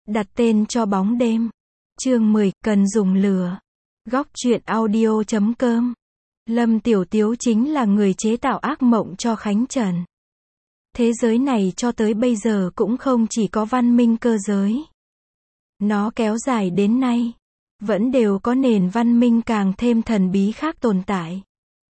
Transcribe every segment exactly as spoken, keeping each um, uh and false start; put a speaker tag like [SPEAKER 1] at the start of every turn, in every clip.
[SPEAKER 1] Đặt tên cho bóng đêm. Chương mười, cần dùng lửa. Góc truyện audio chấm com. Lâm Tiểu Tiếu chính là người chế tạo ác mộng cho Khánh Trần. Thế giới này cho tới bây giờ cũng không chỉ có văn minh cơ giới. Nó kéo dài đến nay, vẫn đều có nền văn minh càng thêm thần bí khác tồn tại.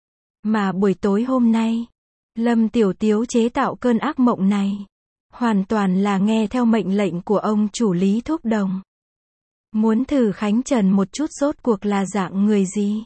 [SPEAKER 1] Mà buổi tối hôm nay, Lâm Tiểu Tiếu chế tạo cơn ác mộng này, hoàn toàn là nghe theo mệnh lệnh của ông chủ Lý Thúc Đồng. Muốn thử Khánh Trần một chút rốt cuộc là dạng người gì.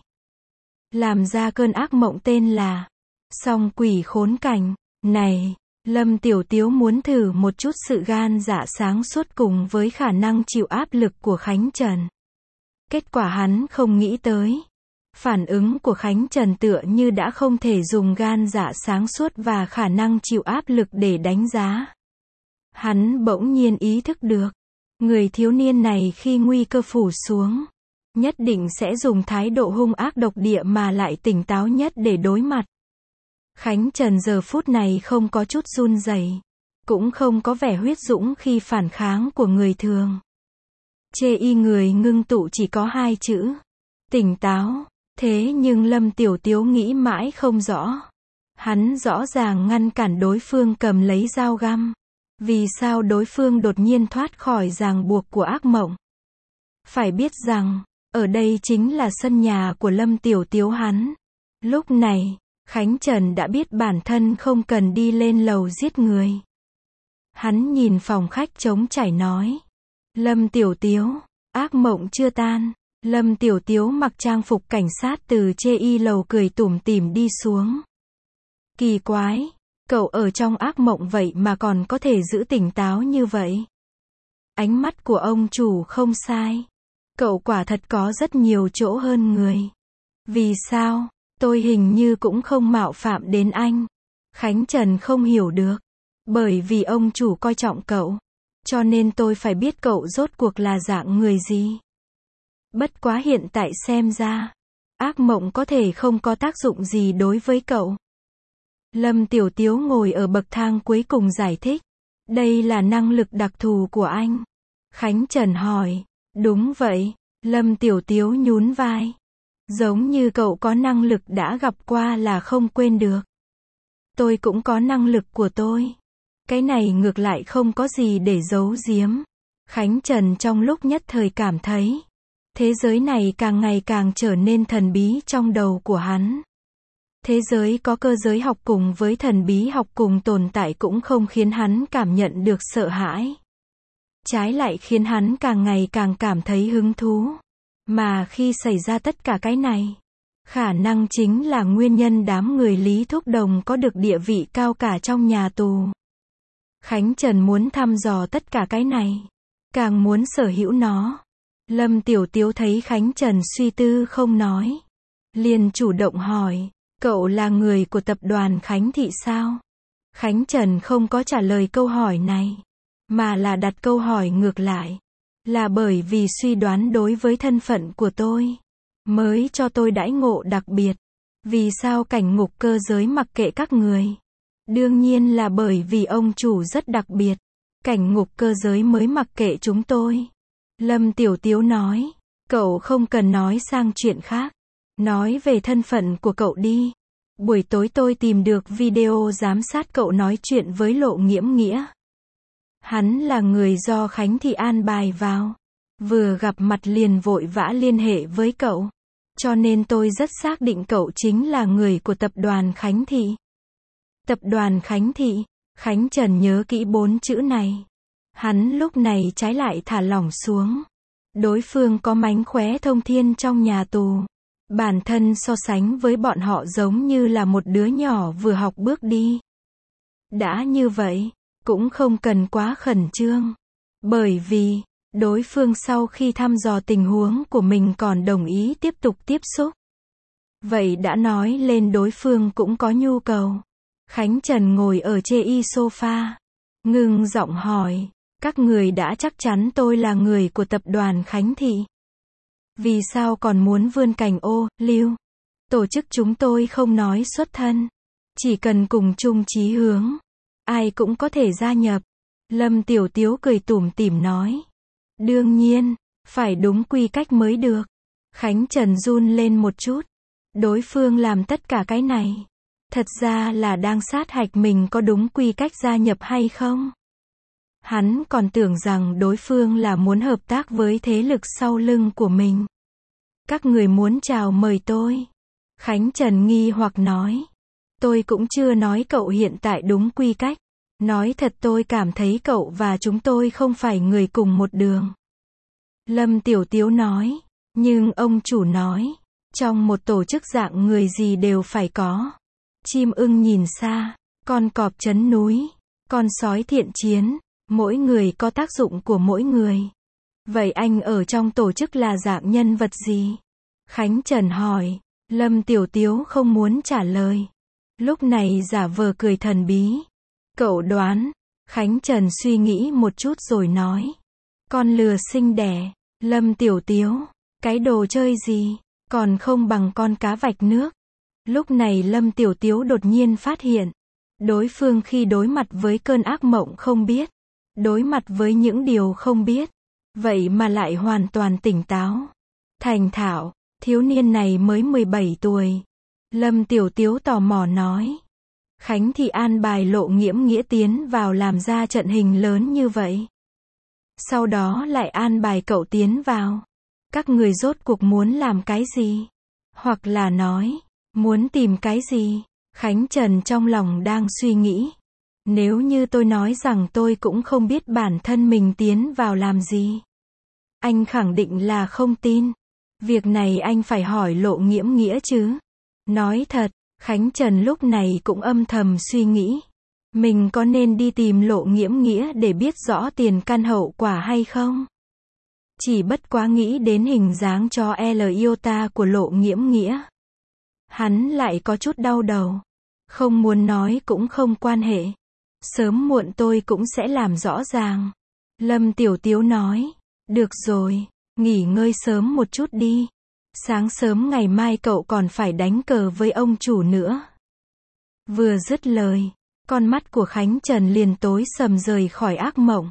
[SPEAKER 1] Làm ra cơn ác mộng tên là Song Quỷ Khốn Cảnh. Này, Lâm Tiểu Tiếu muốn thử một chút sự gan dạ sáng suốt cùng với khả năng chịu áp lực của Khánh Trần. Kết quả hắn không nghĩ tới. Phản ứng của Khánh Trần tựa như đã không thể dùng gan dạ sáng suốt và khả năng chịu áp lực để đánh giá. Hắn bỗng nhiên ý thức được, người thiếu niên này khi nguy cơ phủ xuống, nhất định sẽ dùng thái độ hung ác độc địa mà lại tỉnh táo nhất để đối mặt. Khánh Trần giờ phút này không có chút run rẩy, cũng không có vẻ huyết dũng khi phản kháng của người thường. Chê y người ngưng tụ chỉ có hai chữ, tỉnh táo. Thế nhưng Lâm Tiểu Tiếu nghĩ mãi không rõ. Hắn rõ ràng ngăn cản đối phương cầm lấy dao găm. Vì sao đối phương đột nhiên thoát khỏi ràng buộc của ác mộng? Phải biết rằng, ở đây chính là sân nhà của Lâm Tiểu Tiếu hắn. Lúc này, Khánh Trần đã biết bản thân không cần đi lên lầu giết người. Hắn nhìn phòng khách trống trải nói. Lâm Tiểu Tiếu, ác mộng chưa tan. Lâm Tiểu Tiếu mặc trang phục cảnh sát từ chê y lầu cười tủm tỉm đi xuống. Kỳ quái, cậu ở trong ác mộng vậy mà còn có thể giữ tỉnh táo như vậy. Ánh mắt của ông chủ không sai. Cậu quả thật có rất nhiều chỗ hơn người. Vì sao, tôi hình như cũng không mạo phạm đến anh. Khánh Trần không hiểu được. Bởi vì ông chủ coi trọng cậu. Cho nên tôi phải biết cậu rốt cuộc là dạng người gì. Bất quá hiện tại xem ra, ác mộng có thể không có tác dụng gì đối với cậu. Lâm Tiểu Tiếu ngồi ở bậc thang cuối cùng giải thích. Đây là năng lực đặc thù của anh. Khánh Trần hỏi. Đúng vậy. Lâm Tiểu Tiếu nhún vai. Giống như cậu có năng lực đã gặp qua là không quên được. Tôi cũng có năng lực của tôi. Cái này ngược lại không có gì để giấu giếm. Khánh Trần trong lúc nhất thời cảm thấy thế giới này càng ngày càng trở nên thần bí trong đầu của hắn. Thế giới có cơ giới học cùng với thần bí học cùng tồn tại cũng không khiến hắn cảm nhận được sợ hãi. Trái lại khiến hắn càng ngày càng cảm thấy hứng thú. Mà khi xảy ra tất cả cái này, khả năng chính là nguyên nhân đám người Lý Thúc Đồng có được địa vị cao cả trong nhà tù. Khánh Trần muốn thăm dò tất cả cái này, càng muốn sở hữu nó. Lâm Tiểu Tiếu thấy Khánh Trần suy tư không nói, liền chủ động hỏi, cậu là người của tập đoàn Khánh Thị sao? Khánh Trần không có trả lời câu hỏi này, mà là đặt câu hỏi ngược lại. Là bởi vì suy đoán đối với thân phận của tôi, mới cho tôi đãi ngộ đặc biệt. Vì sao cảnh ngục cơ giới mặc kệ các người? Đương nhiên là bởi vì ông chủ rất đặc biệt. Cảnh ngục cơ giới mới mặc kệ chúng tôi. Lâm Tiểu Tiếu nói, cậu không cần nói sang chuyện khác. Nói về thân phận của cậu đi. Buổi tối tôi tìm được video giám sát cậu nói chuyện với Lộ Nghiễm Nghĩa. Hắn là người do Khánh Thị an bài vào. Vừa gặp mặt liền vội vã liên hệ với cậu. Cho nên tôi rất xác định cậu chính là người của tập đoàn Khánh Thị. Tập đoàn Khánh Thị. Khánh Trần nhớ kỹ bốn chữ này. Hắn lúc này trái lại thả lỏng xuống. Đối phương có mánh khóe thông thiên trong nhà tù. Bản thân so sánh với bọn họ giống như là một đứa nhỏ vừa học bước đi. Đã như vậy, cũng không cần quá khẩn trương. Bởi vì, đối phương sau khi thăm dò tình huống của mình còn đồng ý tiếp tục tiếp xúc. Vậy đã nói lên đối phương cũng có nhu cầu. Khánh Trần ngồi ở chê y sofa. Ngưng giọng hỏi. Các người đã chắc chắn tôi là người của tập đoàn Khánh Thị. Vì sao còn muốn vươn cành ô, liu? Tổ chức chúng tôi không nói xuất thân. Chỉ cần cùng chung chí hướng. Ai cũng có thể gia nhập. Lâm Tiểu Tiếu cười tủm tỉm nói. Đương nhiên, phải đúng quy cách mới được. Khánh Trần run lên một chút. Đối phương làm tất cả cái này. Thật ra là đang sát hạch mình có đúng quy cách gia nhập hay không. Hắn còn tưởng rằng đối phương là muốn hợp tác với thế lực sau lưng của mình. Các người muốn chào mời tôi. Khánh Trần nghi hoặc nói. Tôi cũng chưa nói cậu hiện tại đúng quy cách. Nói thật tôi cảm thấy cậu và chúng tôi không phải người cùng một đường. Lâm Tiểu Tiếu nói. Nhưng ông chủ nói. Trong một tổ chức dạng người gì đều phải có. Chim ưng nhìn xa. Con cọp trấn núi. Con sói thiện chiến. Mỗi người có tác dụng của mỗi người. Vậy anh ở trong tổ chức là dạng nhân vật gì? Khánh Trần hỏi. Lâm Tiểu Tiếu không muốn trả lời. Lúc này giả vờ cười thần bí. Cậu đoán. Khánh Trần suy nghĩ một chút rồi nói. Con lừa sinh đẻ. Lâm Tiểu Tiếu. Cái đồ chơi gì? Còn không bằng con cá vạch nước. Lúc này Lâm Tiểu Tiếu đột nhiên phát hiện. Đối phương khi đối mặt với cơn ác mộng không biết. Đối mặt với những điều không biết. Vậy mà lại hoàn toàn tỉnh táo. Thành thạo. Thiếu niên này mới mười bảy tuổi. Lâm Tiểu Tiếu tò mò nói. Khánh thì an bài Lộ Nghiễm Nghĩa tiến vào làm ra trận hình lớn như vậy. Sau đó lại an bài cậu tiến vào. Các người rốt cuộc muốn làm cái gì? Hoặc là nói, muốn tìm cái gì? Khánh Trần trong lòng đang suy nghĩ. Nếu như tôi nói rằng tôi cũng không biết bản thân mình tiến vào làm gì. Anh khẳng định là không tin. Việc này anh phải hỏi Lộ Nghiễm Nghĩa chứ. Nói thật, Khánh Trần lúc này cũng âm thầm suy nghĩ. Mình có nên đi tìm Lộ Nghiễm Nghĩa để biết rõ tiền căn hậu quả hay không? Chỉ bất quá nghĩ đến hình dáng cho L iota của Lộ Nghiễm Nghĩa. Hắn lại có chút đau đầu. Không muốn nói cũng không quan hệ. Sớm muộn tôi cũng sẽ làm rõ ràng. Lâm Tiểu Tiếu nói. Được rồi, nghỉ ngơi sớm một chút đi. Sáng sớm ngày mai cậu còn phải đánh cờ với ông chủ nữa. Vừa dứt lời, con mắt của Khánh Trần liền tối sầm rời khỏi ác mộng.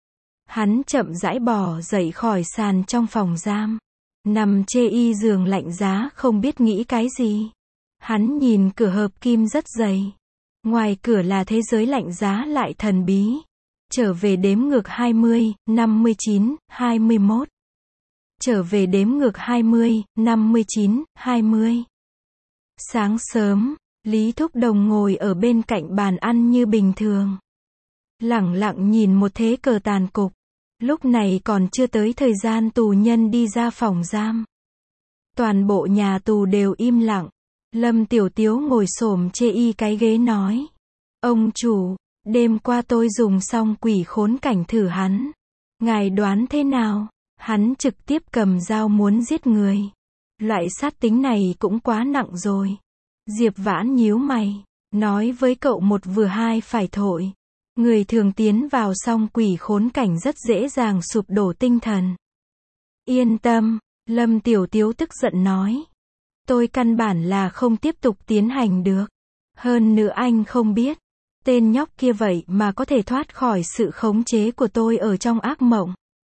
[SPEAKER 1] Hắn chậm rãi bò dậy khỏi sàn trong phòng giam. Nằm chê y giường lạnh giá không biết nghĩ cái gì. Hắn nhìn cửa hợp kim rất dày. Ngoài cửa là thế giới lạnh giá lại thần bí. Trở về đếm ngược hai mươi, năm mươi chín, hai mươi mốt. Trở về đếm ngược hai mươi, năm mươi chín, hai mươi. Sáng sớm, Lý Thúc Đồng ngồi ở bên cạnh bàn ăn như bình thường. Lẳng lặng nhìn một thế cờ tàn cục. Lúc này còn chưa tới thời gian tù nhân đi ra phòng giam. Toàn bộ nhà tù đều im lặng. Lâm Tiểu Tiếu ngồi xổm chê y cái ghế nói. Ông chủ, đêm qua tôi dùng xong quỷ khốn cảnh thử hắn. Ngài đoán thế nào? Hắn trực tiếp cầm dao muốn giết người. Loại sát tính này cũng quá nặng rồi. Diệp Vãn nhíu mày. Nói với cậu một vừa hai phải thổi. Người thường tiến vào xong quỷ khốn cảnh rất dễ dàng sụp đổ tinh thần. Yên tâm, Lâm Tiểu Tiếu tức giận nói. Tôi căn bản là không tiếp tục tiến hành được. Hơn nữa anh không biết. Tên nhóc kia vậy mà có thể thoát khỏi sự khống chế của tôi ở trong ác mộng.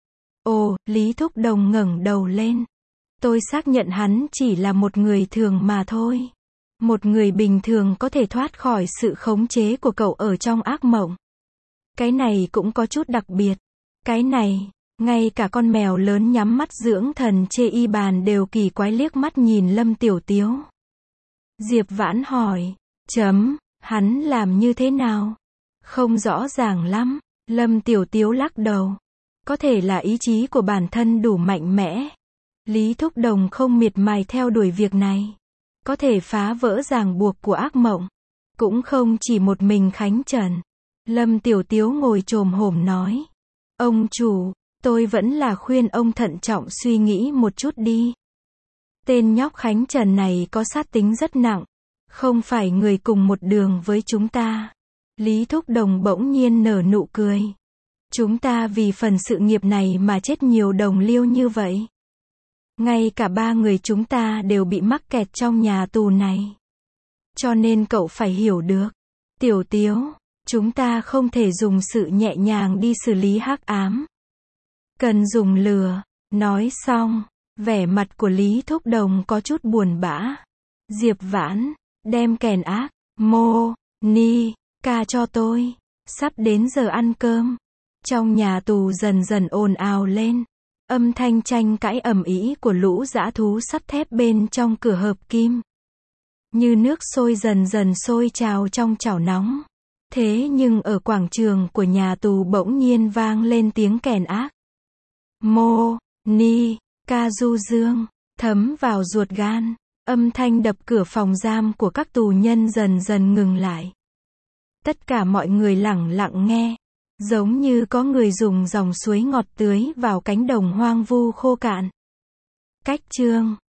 [SPEAKER 1] Ồ, Lý Thúc Đồng ngẩng đầu lên. Tôi xác nhận hắn chỉ là một người thường mà thôi. Một người bình thường có thể thoát khỏi sự khống chế của cậu ở trong ác mộng. Cái này cũng có chút đặc biệt. Cái này, ngay cả con mèo lớn nhắm mắt dưỡng thần chê y bàn đều kỳ quái liếc mắt nhìn Lâm Tiểu Tiếu. Diệp Vãn hỏi, chấm, hắn làm như thế nào? Không rõ ràng lắm. Lâm Tiểu Tiếu lắc đầu. Có thể là ý chí của bản thân đủ mạnh mẽ. Lý Thúc Đồng không miệt mài theo đuổi việc này. Có thể phá vỡ ràng buộc của ác mộng. Cũng không chỉ một mình Khánh Trần. Lâm Tiểu Tiếu ngồi chồm hổm nói. Ông chủ, tôi vẫn là khuyên ông thận trọng suy nghĩ một chút đi. Tên nhóc Khánh Trần này có sát tính rất nặng. Không phải người cùng một đường với chúng ta. Lý Thúc Đồng bỗng nhiên nở nụ cười. Chúng ta vì phần sự nghiệp này mà chết nhiều đồng liêu như vậy. Ngay cả ba người chúng ta đều bị mắc kẹt trong nhà tù này. Cho nên cậu phải hiểu được. Tiểu Tiếu, chúng ta không thể dùng sự nhẹ nhàng đi xử lý hắc ám. Cần dùng lừa. Nói xong, vẻ mặt của Lý Thúc Đồng có chút buồn bã. Diệp Vãn, đem kèn ác, mô, ni, ca cho tôi. Sắp đến giờ ăn cơm. Trong nhà tù dần dần ồn ào lên. Âm thanh tranh cãi ầm ĩ của lũ dã thú sắt thép bên trong cửa hợp kim. Như nước sôi dần dần sôi trào trong chảo nóng. Thế nhưng ở quảng trường của nhà tù bỗng nhiên vang lên tiếng kèn ác. Mô, ni, ca du dương, thấm vào ruột gan. Âm thanh đập cửa phòng giam của các tù nhân dần dần ngừng lại. Tất cả mọi người lặng lặng nghe. Giống như có người dùng dòng suối ngọt tưới vào cánh đồng hoang vu khô cạn. Cách chương